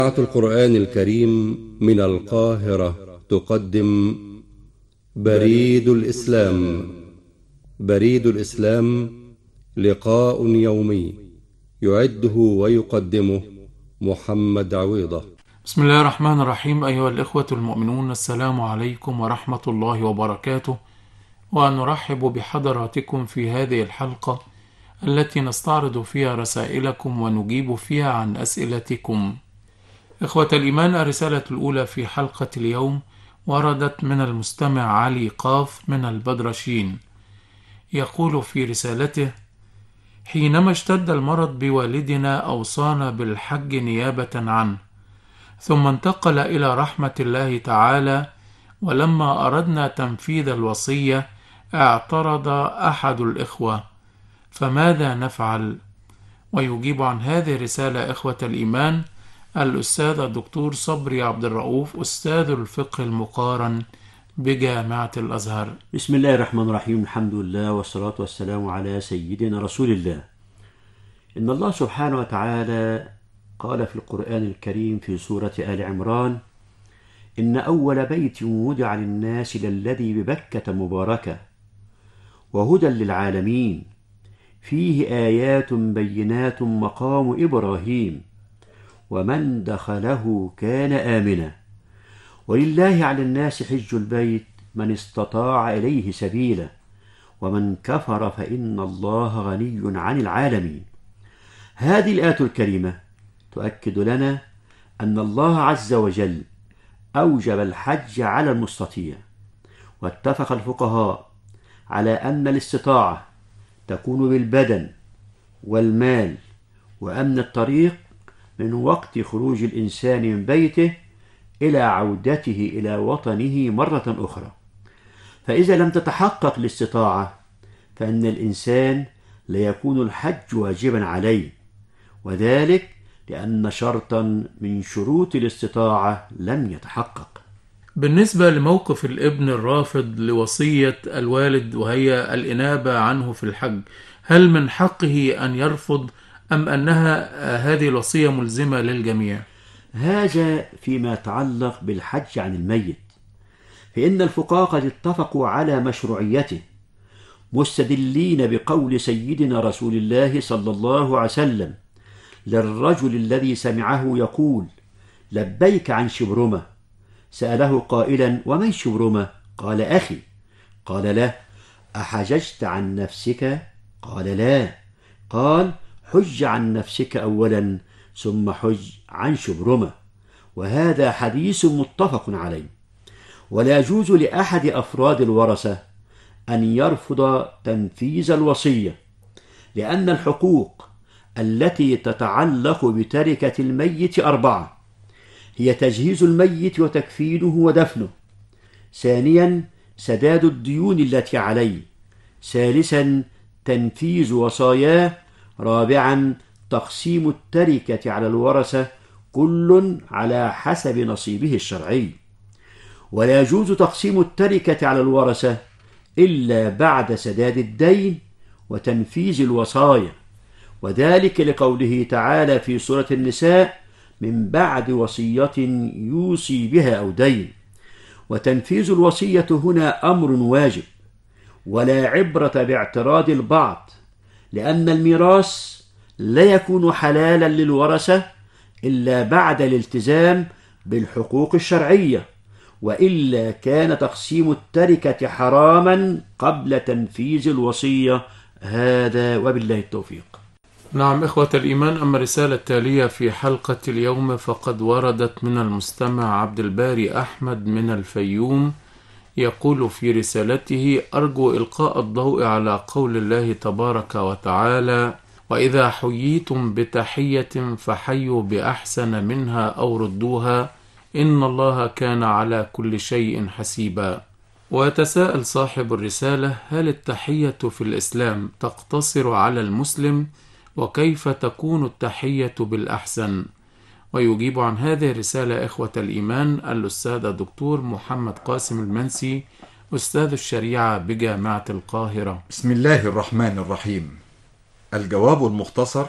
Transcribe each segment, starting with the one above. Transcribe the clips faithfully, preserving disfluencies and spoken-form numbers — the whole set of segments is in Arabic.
إذاعة القرآن الكريم من القاهرة تقدم بريد الإسلام. بريد الإسلام لقاء يومي يعده ويقدمه محمد عويضة. بسم الله الرحمن الرحيم. أيها الإخوة المؤمنون، السلام عليكم ورحمة الله وبركاته، ونرحب بحضراتكم في هذه الحلقة التي نستعرض فيها رسائلكم ونجيب فيها عن أسئلتكم. إخوة الإيمان، الرسالة الأولى في حلقة اليوم وردت من المستمع علي قاف من البدرشين. يقول في رسالته: حينما اشتد المرض بوالدنا أوصانا بالحج نيابة عنه، ثم انتقل إلى رحمة الله تعالى، ولما أردنا تنفيذ الوصية اعترض أحد الإخوة، فماذا نفعل؟ ويجيب عن هذه الرسالة إخوة الإيمان الأستاذ الدكتور صبري عبد الرؤوف، أستاذ الفقه المقارن بجامعة الأزهر. بسم الله الرحمن الرحيم. الحمد لله والصلاة والسلام على سيدنا رسول الله. إن الله سبحانه وتعالى قال في القرآن الكريم في سورة آل عمران: إن أول بيت وضع للناس للذي ببكة مباركة وهدى للعالمين فيه آيات بينات مقام إبراهيم ومن دخله كان آمنا ولله على الناس حج البيت من استطاع إليه سبيلا ومن كفر فإن الله غني عن العالمين. هذه الآية الكريمة تؤكد لنا أن الله عز وجل أوجب الحج على المستطيع، واتفق الفقهاء على أن الاستطاعة تكون بالبدن والمال وأمن الطريق من وقت خروج الإنسان من بيته إلى عودته إلى وطنه مرة أخرى. فإذا لم تتحقق الاستطاعة فإن الإنسان لا يكون الحج واجبا عليه، وذلك لأن شرطا من شروط الاستطاعة لم يتحقق. بالنسبة لموقف الابن الرافض لوصية الوالد وهي الإنابة عنه في الحج، هل من حقه أن يرفض أم أنها هذه الوصية ملزمة للجميع؟ هذا فيما يتعلق بالحج عن الميت، فإن الفقهاء قد اتفقوا على مشروعيته مستدلين بقول سيدنا رسول الله صلى الله عليه وسلم للرجل الذي سمعه يقول: لبيك عن شبرمة. سأله قائلا: ومن شبرمة؟ قال: أخي. قال له: أحججت عن نفسك؟ قال: لا. قال: حج عن نفسك أولا ثم حج عن شبرمة. وهذا حديث متفق عليه. ولا يجوز لأحد أفراد الورثة أن يرفض تنفيذ الوصية، لأن الحقوق التي تتعلق بتركة الميت أربعة: هي تجهيز الميت وتكفينه ودفنه، ثانيا سداد الديون التي عليه، ثالثا تنفيذ وصاياه، رابعا تقسيم التركة على الورثة كل على حسب نصيبه الشرعي. ولا يجوز تقسيم التركة على الورثة إلا بعد سداد الدين وتنفيذ الوصايا، وذلك لقوله تعالى في سورة النساء: من بعد وصية يوصي بها أو دين. وتنفيذ الوصية هنا أمر واجب، ولا عبرة باعتراض البعض، لأن الميراث لا يكون حلالا للورثة إلا بعد الالتزام بالحقوق الشرعية، وإلا كان تقسيم التركة حراما قبل تنفيذ الوصية. هذا وبالله التوفيق. نعم إخوة الإيمان، أما الرسالة التالية في حلقة اليوم فقد وردت من المستمع عبد الباري أحمد من الفيوم. يقول في رسالته: أرجو إلقاء الضوء على قول الله تبارك وتعالى: وإذا حييتم بتحية فحيوا بأحسن منها أو ردوها إن الله كان على كل شيء حسيبا. ويتساءل صاحب الرسالة: هل التحية في الإسلام تقتصر على المسلم؟ وكيف تكون التحية بالأحسن؟ ويجيب عن هذه الرسالة إخوة الإيمان الأستاذ الدكتور محمد قاسم المنسي، أستاذ الشريعة بجامعة القاهرة. بسم الله الرحمن الرحيم. الجواب المختصر: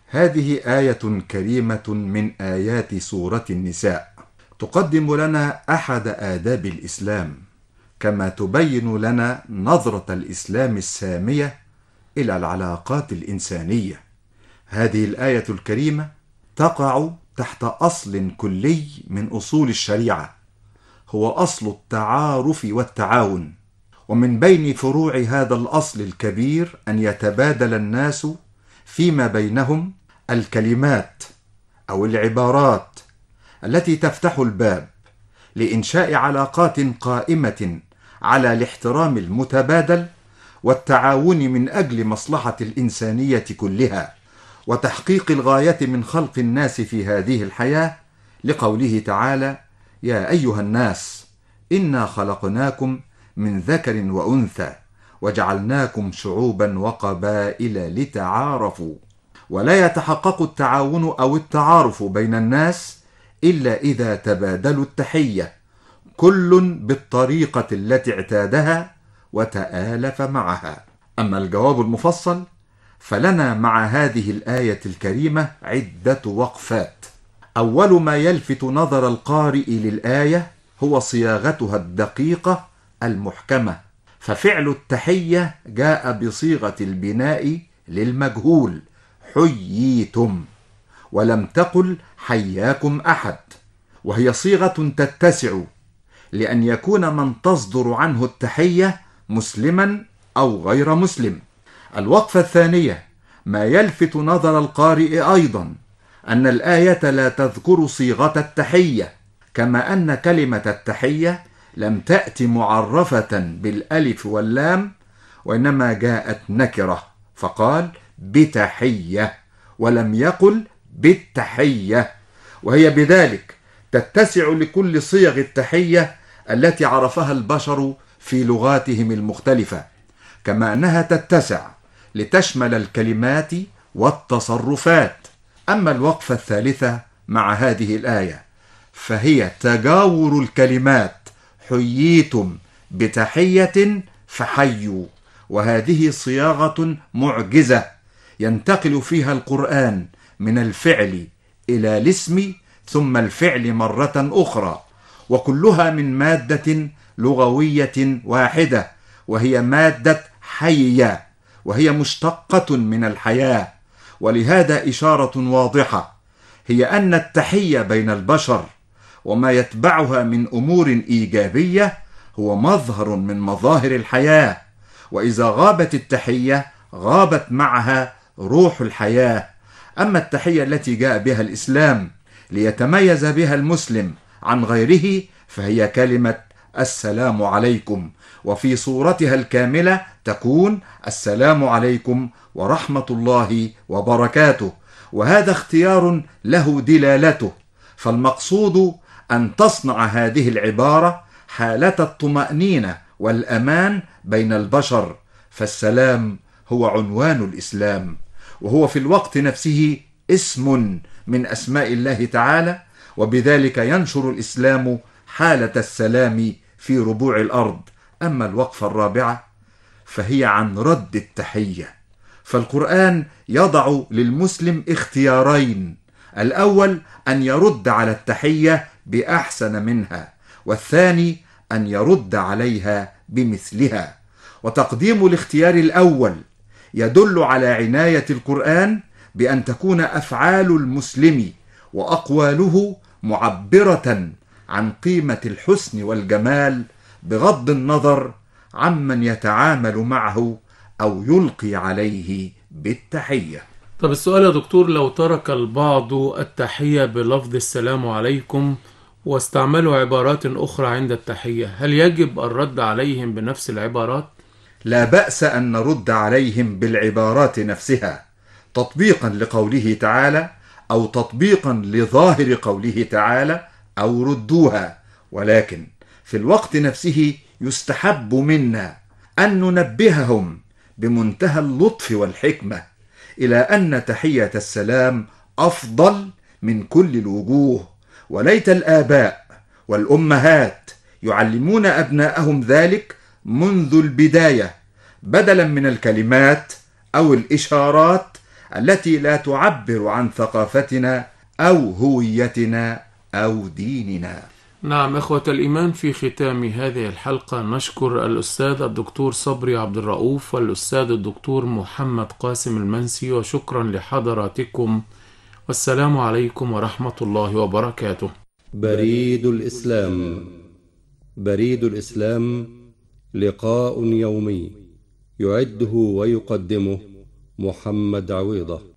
هذه آية كريمة من آيات سورة النساء، تقدم لنا أحد آداب الإسلام، كما تبين لنا نظرة الإسلام السامية إلى العلاقات الإنسانية. هذه الآية الكريمة تقع تحت أصل كلي من أصول الشريعة، هو أصل التعارف والتعاون. ومن بين فروع هذا الأصل الكبير أن يتبادل الناس فيما بينهم الكلمات أو العبارات التي تفتح الباب لإنشاء علاقات قائمة على الاحترام المتبادل والتعاون من أجل مصلحة الإنسانية كلها وتحقيق الغاية من خلق الناس في هذه الحياة، لقوله تعالى: يا أيها الناس إنا خلقناكم من ذكر وأنثى وجعلناكم شعوبا وقبائل لتعارفوا. ولا يتحقق التعاون أو التعارف بين الناس إلا إذا تبادلوا التحية، كل بالطريقة التي اعتادها وتآلف معها. أما الجواب المفصل فلنا مع هذه الآية الكريمة عدة وقفات. أول ما يلفت نظر القارئ للآية هو صياغتها الدقيقة المحكمة، ففعل التحية جاء بصيغة البناء للمجهول حييتم، ولم تقل حياكم أحد، وهي صيغة تتسع لأن يكون من تصدر عنه التحية مسلما أو غير مسلم. الوقفة الثانية ما يلفت نظر القارئ أيضا أن الآية لا تذكر صيغة التحية، كما أن كلمة التحية لم تأت معرفة بالألف واللام، وإنما جاءت نكرة، فقال بتحية ولم يقل بالتحية، وهي بذلك تتسع لكل صيغ التحية التي عرفها البشر في لغاتهم المختلفة، كما أنها تتسع لتشمل الكلمات والتصرفات. أما الوقفة الثالثة مع هذه الآية فهي تجاور الكلمات حييتم بتحية فحيوا، وهذه صياغة معجزة ينتقل فيها القرآن من الفعل إلى الاسم ثم الفعل مرة أخرى، وكلها من مادة لغوية واحدة وهي مادة حية، وهي مشتقة من الحياة. ولهذا إشارة واضحة هي أن التحية بين البشر وما يتبعها من أمور إيجابية هو مظهر من مظاهر الحياة، وإذا غابت التحية غابت معها روح الحياة. أما التحية التي جاء بها الإسلام ليتميز بها المسلم عن غيره فهي كلمة السلام عليكم، وفي صورتها الكاملة تكون السلام عليكم ورحمة الله وبركاته، وهذا اختيار له دلالته، فالمقصود أن تصنع هذه العبارة حالة الطمأنينة والأمان بين البشر، فالسلام هو عنوان الإسلام، وهو في الوقت نفسه اسم من أسماء الله تعالى، وبذلك ينشر الإسلام حالة السلام في ربوع الأرض. أما الوقفة الرابعة فهي عن رد التحية، فالقرآن يضع للمسلم اختيارين: الأول أن يرد على التحية بأحسن منها، والثاني أن يرد عليها بمثلها. وتقديم الاختيار الأول يدل على عناية القرآن بأن تكون أفعال المسلم وأقواله معبرة عن قيمة الحسن والجمال بغض النظر عمن يتعامل معه أو يلقي عليه بالتحية. طب السؤال يا دكتور، لو ترك البعض التحية بلفظ السلام عليكم واستعملوا عبارات أخرى عند التحية، هل يجب الرد عليهم بنفس العبارات؟ لا بأس أن نرد عليهم بالعبارات نفسها تطبيقا لقوله تعالى أو تطبيقا لظاهر قوله تعالى أو ردوها، ولكن في الوقت نفسه يستحب منا أن ننبههم بمنتهى اللطف والحكمة إلى أن تحية السلام أفضل من كل الوجوه، وليت الآباء والأمهات يعلمون أبناءهم ذلك منذ البداية، بدلا من الكلمات أو الإشارات التي لا تعبر عن ثقافتنا أو هويتنا أو ديننا. نعم إخوة الإيمان، في ختام هذه الحلقة نشكر الأستاذ الدكتور صبري عبد الرؤوف والأستاذ الدكتور محمد قاسم المنسي، وشكرا لحضراتكم، والسلام عليكم ورحمة الله وبركاته. بريد الإسلام. بريد الإسلام لقاء يومي يعده ويقدمه محمد عويضة.